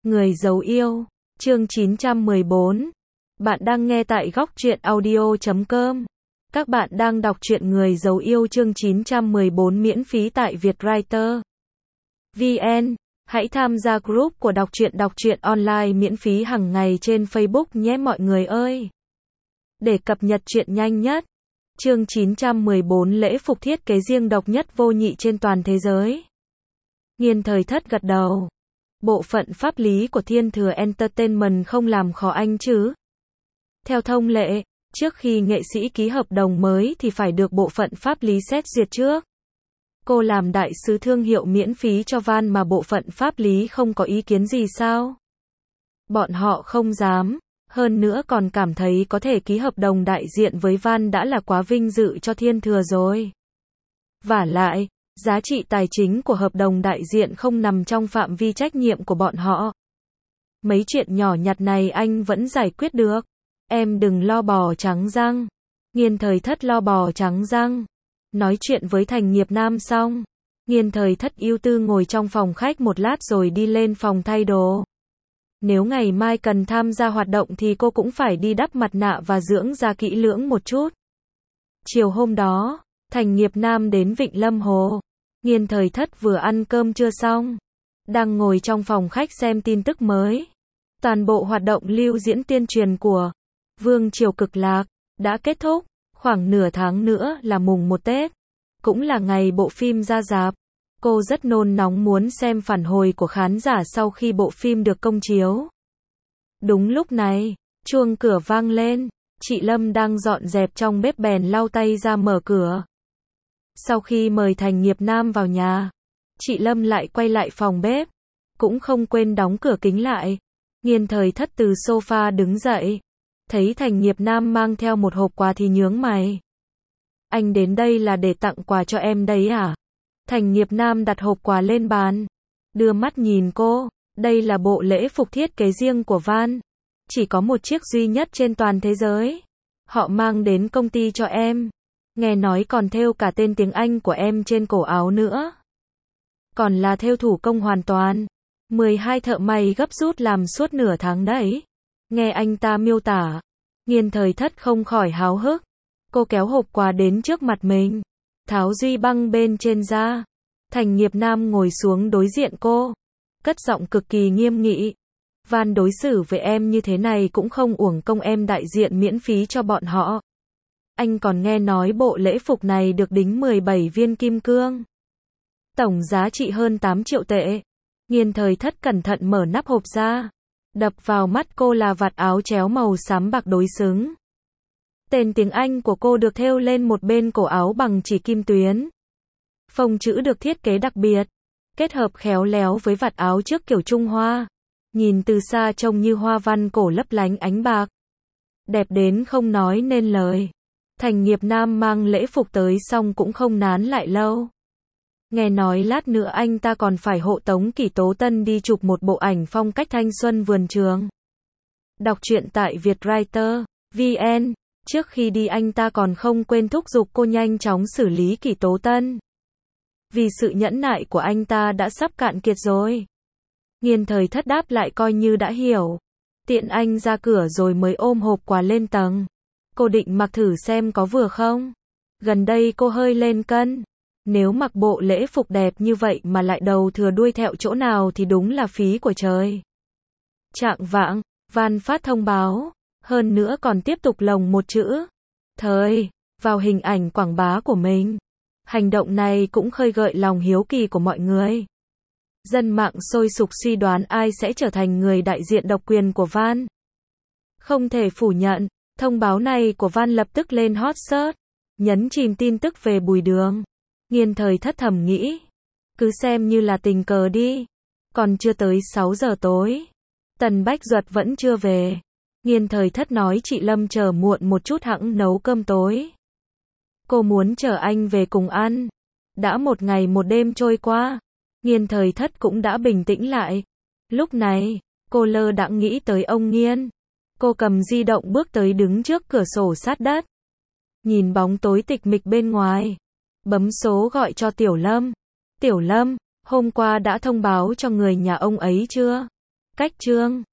Người giấu yêu, chương 914. Bạn đang nghe tại góc truyện audio.com. Các bạn đang đọc truyện Người giấu yêu chương 914 miễn phí tại Vietwriter VN. Hãy tham gia group của đọc truyện online miễn phí hàng ngày trên Facebook nhé mọi người ơi. Để cập nhật truyện nhanh nhất. Chương 914 lễ phục thiết kế riêng độc nhất vô nhị trên toàn thế giới. Nghiên Thời Thất gật đầu. Bộ phận pháp lý của Thiên Thừa Entertainment không làm khó anh chứ? Theo thông lệ, trước khi nghệ sĩ ký hợp đồng mới thì phải được bộ phận pháp lý xét duyệt trước. Cô làm đại sứ thương hiệu miễn phí cho Van mà bộ phận pháp lý không có ý kiến gì sao? Bọn họ không dám, hơn nữa còn cảm thấy có thể ký hợp đồng đại diện với Van đã là quá vinh dự cho Thiên Thừa rồi. Vả lại, giá trị tài chính của hợp đồng đại diện không nằm trong phạm vi trách nhiệm của bọn họ. Mấy chuyện nhỏ nhặt này anh vẫn giải quyết được. Em đừng lo bò trắng răng. Nghiên Thời Thất lo bò trắng răng. Nói chuyện với Thành Nghiệp Nam xong, Nghiên Thời Thất ưu tư ngồi trong phòng khách một lát rồi đi lên phòng thay đồ. Nếu ngày mai cần tham gia hoạt động thì cô cũng phải đi đắp mặt nạ và dưỡng da kỹ lưỡng một chút. Chiều hôm đó, Thành Nghiệp Nam đến Vịnh Lâm Hồ. Nghiên Thời Thất vừa ăn cơm trưa xong, đang ngồi trong phòng khách xem tin tức mới. Toàn bộ hoạt động lưu diễn tuyên truyền của Vương Triều Cực Lạc đã kết thúc, khoảng nửa tháng nữa là mùng 1 Tết, cũng là ngày bộ phim ra rạp. Cô rất nôn nóng muốn xem phản hồi của khán giả sau khi bộ phim được công chiếu. Đúng lúc này, chuông cửa vang lên, chị Lâm đang dọn dẹp trong bếp bèn lau tay ra mở cửa. Sau khi mời Thành Nghiệp Nam vào nhà, chị Lâm lại quay lại phòng bếp, cũng không quên đóng cửa kính lại. Nghiên Thời Thất từ sofa đứng dậy, thấy Thành Nghiệp Nam mang theo một hộp quà thì nhướng mày. Anh đến đây là để tặng quà cho em đấy à? Thành Nghiệp Nam đặt hộp quà lên bàn, đưa mắt nhìn cô, đây là bộ lễ phục thiết kế riêng của Van. Chỉ có một chiếc duy nhất trên toàn thế giới. Họ mang đến công ty cho em. Nghe nói còn thêu cả tên tiếng Anh của em trên cổ áo nữa. Còn là thêu thủ công hoàn toàn. 12 thợ may gấp rút làm suốt nửa tháng đấy. Nghe anh ta miêu tả, Nghiên Thời Thất không khỏi háo hức. Cô kéo hộp quà đến trước mặt mình, tháo duy băng bên trên ra. Thành Nghiệp Nam ngồi xuống đối diện cô, cất giọng cực kỳ nghiêm nghị. Van đối xử với em như thế này cũng không uổng công em đại diện miễn phí cho bọn họ. Anh còn nghe nói bộ lễ phục này được đính 17 viên kim cương. Tổng giá trị hơn 8 triệu tệ. Nghiên Thời Thất cẩn thận mở nắp hộp ra. Đập vào mắt cô là vạt áo chéo màu xám bạc đối xứng. Tên tiếng Anh của cô được thêu lên một bên cổ áo bằng chỉ kim tuyến. Phông chữ được thiết kế đặc biệt, kết hợp khéo léo với vạt áo trước kiểu Trung Hoa. Nhìn từ xa trông như hoa văn cổ lấp lánh ánh bạc. Đẹp đến không nói nên lời. Thành Nghiệp Nam mang lễ phục tới xong cũng không nán lại lâu. Nghe nói lát nữa anh ta còn phải hộ tống Kỷ Tố Tân đi chụp một bộ ảnh phong cách thanh xuân vườn trường. Đọc truyện tại Vietwriter VN. Trước khi đi anh ta còn không quên thúc giục cô nhanh chóng xử lý Kỷ Tố Tân. Vì sự nhẫn nại của anh ta đã sắp cạn kiệt rồi. Nghiên Thời Thất đáp lại coi như đã hiểu. Tiện anh ra cửa rồi mới ôm hộp quà lên tầng. Cô định mặc thử xem có vừa không? Gần đây cô hơi lên cân. Nếu mặc bộ lễ phục đẹp như vậy mà lại đầu thừa đuôi thẹo chỗ nào thì đúng là phí của trời. Chạng vạng, Van phát thông báo. Hơn nữa còn tiếp tục lồng một chữ thời vào hình ảnh quảng bá của mình. Hành động này cũng khơi gợi lòng hiếu kỳ của mọi người. Dân mạng sôi sục suy đoán ai sẽ trở thành người đại diện độc quyền của Van. Không thể phủ nhận, thông báo này của Van lập tức lên hot search, nhấn chìm tin tức về Bùi Đường. Nghiên Thời Thất thầm nghĩ, cứ xem như là tình cờ đi. Còn chưa tới 6 giờ tối, Tần Bách Duật vẫn chưa về. Nghiên Thời Thất nói chị Lâm chờ muộn một chút hẵng nấu cơm tối. Cô muốn chờ anh về cùng ăn. Đã một ngày một đêm trôi qua, Nghiên Thời Thất cũng đã bình tĩnh lại. Lúc này, cô lơ đãng nghĩ tới ông Nghiên. Cô cầm di động bước tới đứng trước cửa sổ sát đất. Nhìn bóng tối tịch mịch bên ngoài. Bấm số gọi cho Tiểu Lâm. Tiểu Lâm, hôm qua đã thông báo cho người nhà ông ấy chưa? Cách chương